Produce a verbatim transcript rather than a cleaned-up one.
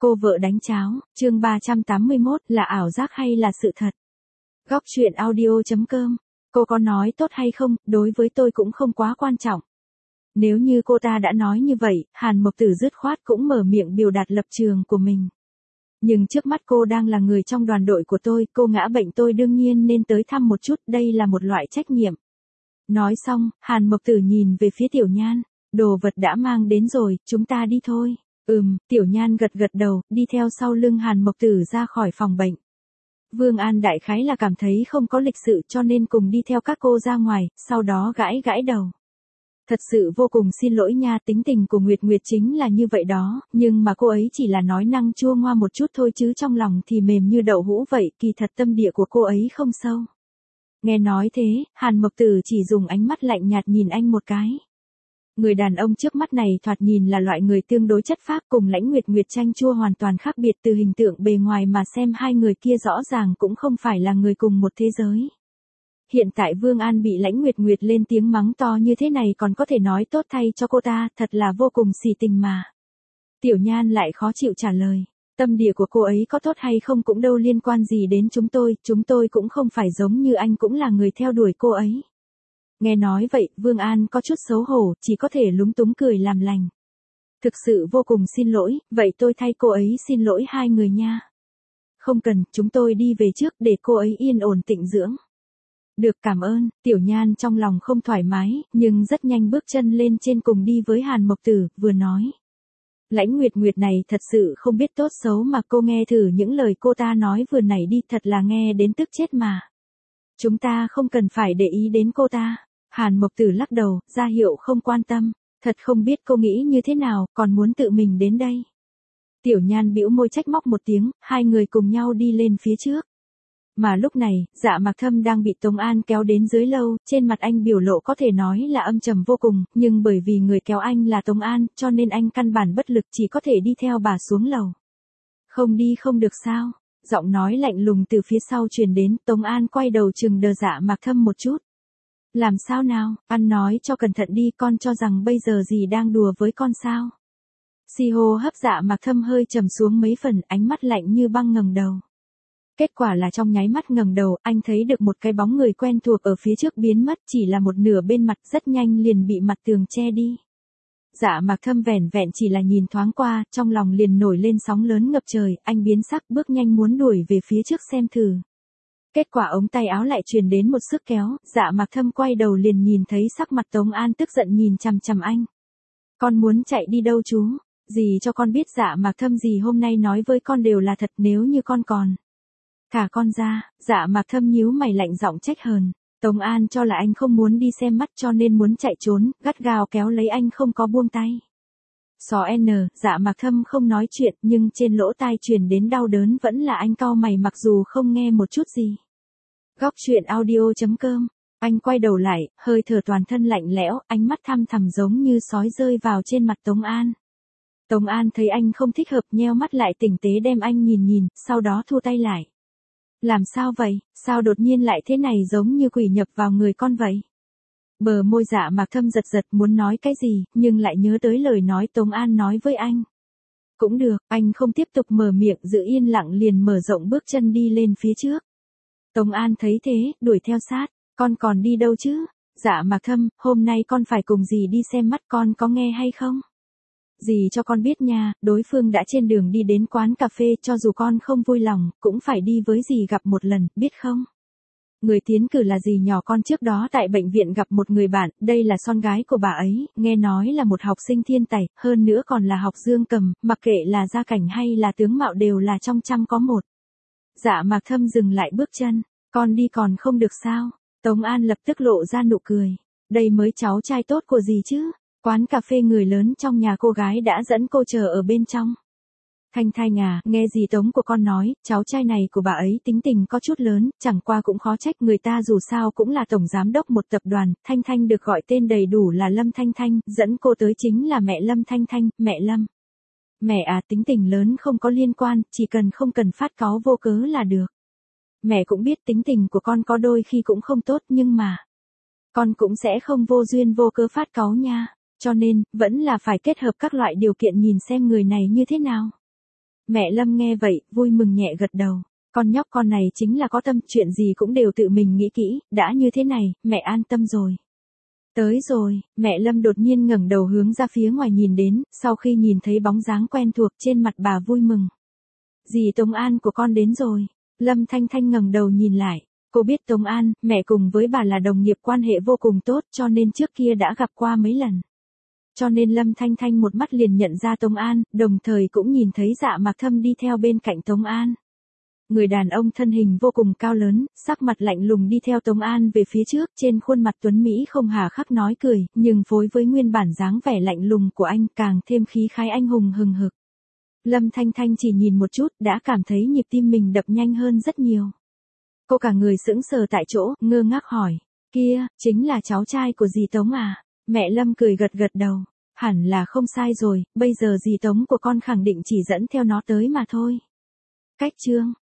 Cô vợ đánh cháo, chương ba trăm tám mươi mốt, là ảo giác hay là sự thật? Góc truyện audio chấm com. Cô có nói tốt hay không, đối với tôi cũng không quá quan trọng. Nếu như cô ta đã nói như vậy, Hàn Mộc Tử dứt khoát cũng mở miệng biểu đạt lập trường của mình. Nhưng trước mắt cô đang là người trong đoàn đội của tôi, cô ngã bệnh tôi đương nhiên nên tới thăm một chút, đây là một loại trách nhiệm. Nói xong, Hàn Mộc Tử nhìn về phía Tiểu Nhan, đồ vật đã mang đến rồi, chúng ta đi thôi. Ừm, Tiểu Nhan gật gật đầu, đi theo sau lưng Hàn Mộc Tử ra khỏi phòng bệnh. Vương An đại khái là cảm thấy không có lịch sự cho nên cùng đi theo các cô ra ngoài, sau đó gãi gãi đầu. Thật sự vô cùng xin lỗi nha, tính tình của Nguyệt Nguyệt chính là như vậy đó, nhưng mà cô ấy chỉ là nói năng chua ngoa một chút thôi chứ trong lòng thì mềm như đậu hũ vậy, kỳ thật tâm địa của cô ấy không sâu. Nghe nói thế, Hàn Mộc Tử chỉ dùng ánh mắt lạnh nhạt nhìn anh một cái. Người đàn ông trước mắt này thoạt nhìn là loại người tương đối chất phác, cùng Lãnh Nguyệt Nguyệt chanh chua hoàn toàn khác biệt, từ hình tượng bề ngoài mà xem hai người kia rõ ràng cũng không phải là người cùng một thế giới. Hiện tại Vương An bị Lãnh Nguyệt Nguyệt lên tiếng mắng to như thế này còn có thể nói tốt thay cho cô ta, thật là vô cùng xì tình mà. Tiểu Nhan lại khó chịu trả lời, tâm địa của cô ấy có tốt hay không cũng đâu liên quan gì đến chúng tôi, chúng tôi cũng không phải giống như anh cũng là người theo đuổi cô ấy. Nghe nói vậy, Vương An có chút xấu hổ, chỉ có thể lúng túng cười làm lành. Thực sự vô cùng xin lỗi, vậy tôi thay cô ấy xin lỗi hai người nha. Không cần, chúng tôi đi về trước để cô ấy yên ổn tịnh dưỡng. Được, cảm ơn. Tiểu Nhan trong lòng không thoải mái, nhưng rất nhanh bước chân lên trên cùng đi với Hàn Mộc Tử, vừa nói. Lãnh Nguyệt Nguyệt này thật sự không biết tốt xấu mà cô nghe thử những lời cô ta nói vừa nãy đi, thật là nghe đến tức chết mà. Chúng ta không cần phải để ý đến cô ta. Hàn Mộc Tử lắc đầu, ra hiệu không quan tâm, thật không biết cô nghĩ như thế nào, còn muốn tự mình đến đây. Tiểu Nhan bĩu môi trách móc một tiếng, hai người cùng nhau đi lên phía trước. Mà lúc này, Dạ Mạc Thâm đang bị Tống An kéo đến dưới lâu, trên mặt anh biểu lộ có thể nói là âm trầm vô cùng, nhưng bởi vì người kéo anh là Tống An, cho nên anh căn bản bất lực chỉ có thể đi theo bà xuống lầu. Không đi không được sao? Giọng nói lạnh lùng từ phía sau truyền đến, Tống An quay đầu chừng đờ Dạ Mạc Thâm một chút. Làm sao nào, ăn nói cho cẩn thận đi, con cho rằng bây giờ gì đang đùa với con sao? Si hô hấp Dạ Mạc Thâm hơi trầm xuống mấy phần, ánh mắt lạnh như băng ngẩng đầu. Kết quả là trong nháy mắt ngẩng đầu, anh thấy được một cái bóng người quen thuộc ở phía trước biến mất, chỉ là một nửa bên mặt, rất nhanh liền bị mặt tường che đi. Dạ Mạc Thâm vẻn vẹn chỉ là nhìn thoáng qua, trong lòng liền nổi lên sóng lớn ngập trời, anh biến sắc bước nhanh muốn đuổi về phía trước xem thử. Kết quả ống tay áo lại truyền đến một sức kéo, Dạ Mạc Thâm quay đầu liền nhìn thấy sắc mặt Tống An tức giận nhìn chằm chằm anh. Con muốn chạy đi đâu chú? Dì cho con biết Dạ Mạc Thâm gì hôm nay nói với con đều là thật, nếu như con còn thả con ra. Dạ Mạc Thâm nhíu mày lạnh giọng trách hờn. Tống An cho là anh không muốn đi xem mắt cho nên muốn chạy trốn, gắt gao kéo lấy anh không có buông tay. Xó N, Dạ Mạc Thâm không nói chuyện nhưng trên lỗ tai truyền đến đau đớn vẫn là anh cau mày mặc dù không nghe một chút gì. Góc truyện audio chấm com. Anh quay đầu lại, hơi thở toàn thân lạnh lẽo, ánh mắt thăm thẳm giống như sói rơi vào trên mặt Tống An. Tống An thấy anh không thích hợp nheo mắt lại tỉnh tế đem anh nhìn nhìn, sau đó thu tay lại. Làm sao vậy, sao đột nhiên lại thế này giống như quỷ nhập vào người con vậy? Bờ môi Dạ Mạc Thâm giật giật muốn nói cái gì, nhưng lại nhớ tới lời nói Tống An nói với anh. Cũng được, anh không tiếp tục mở miệng giữ yên lặng liền mở rộng bước chân đi lên phía trước. Tống An thấy thế, đuổi theo sát, con còn đi đâu chứ? Dạ Mạc Thâm, hôm nay con phải cùng dì đi xem mắt, con có nghe hay không? Dì cho con biết nha, đối phương đã trên đường đi đến quán cà phê, cho dù con không vui lòng, cũng phải đi với dì gặp một lần, biết không? Người tiến cử là dì nhỏ con trước đó tại bệnh viện gặp một người bạn, đây là con gái của bà ấy, nghe nói là một học sinh thiên tài, hơn nữa còn là học dương cầm, mặc kệ là gia cảnh hay là tướng mạo đều là trong trăm có một. Dạ Mạc Thâm dừng lại bước chân, con đi còn không được sao? Tống An lập tức lộ ra nụ cười, đây mới cháu trai tốt của dì chứ? Quán cà phê người lớn trong nhà cô gái đã dẫn cô chờ ở bên trong. Thanh Thanh à, nghe dì Tống của con nói, cháu trai này của bà ấy tính tình có chút lớn, chẳng qua cũng khó trách, người ta dù sao cũng là tổng giám đốc một tập đoàn, Thanh Thanh được gọi tên đầy đủ là Lâm Thanh Thanh, dẫn cô tới chính là mẹ Lâm Thanh Thanh, mẹ Lâm. Mẹ à, tính tình lớn không có liên quan, chỉ cần không cần phát cáu vô cớ là được. Mẹ cũng biết tính tình của con có đôi khi cũng không tốt nhưng mà con cũng sẽ không vô duyên vô cớ phát cáu nha. Cho nên, vẫn là phải kết hợp các loại điều kiện nhìn xem người này như thế nào. Mẹ Lâm nghe vậy, vui mừng nhẹ gật đầu. Con nhóc con này chính là có tâm, chuyện gì cũng đều tự mình nghĩ kỹ, đã như thế này, mẹ an tâm rồi. Tới rồi, mẹ Lâm đột nhiên ngẩng đầu hướng ra phía ngoài nhìn đến, sau khi nhìn thấy bóng dáng quen thuộc trên mặt bà vui mừng. Dì Tống An của con đến rồi. Lâm Thanh Thanh ngẩng đầu nhìn lại. Cô biết Tống An, mẹ cùng với bà là đồng nghiệp quan hệ vô cùng tốt cho nên trước kia đã gặp qua mấy lần. Cho nên Lâm Thanh Thanh một mắt liền nhận ra Tống An, đồng thời cũng nhìn thấy Dạ Mạc Thâm đi theo bên cạnh Tống An. Người đàn ông thân hình vô cùng cao lớn, sắc mặt lạnh lùng đi theo Tống An về phía trước, trên khuôn mặt tuấn Mỹ không hà khắc nói cười, nhưng phối với nguyên bản dáng vẻ lạnh lùng của anh càng thêm khí khái anh hùng hừng hực. Lâm Thanh Thanh chỉ nhìn một chút, đã cảm thấy nhịp tim mình đập nhanh hơn rất nhiều. Cô cả người sững sờ tại chỗ, ngơ ngác hỏi, kia, chính là cháu trai của dì Tống à? Mẹ Lâm cười gật gật đầu, hẳn là không sai rồi, bây giờ dì Tống của con khẳng định chỉ dẫn theo nó tới mà thôi. Cách chương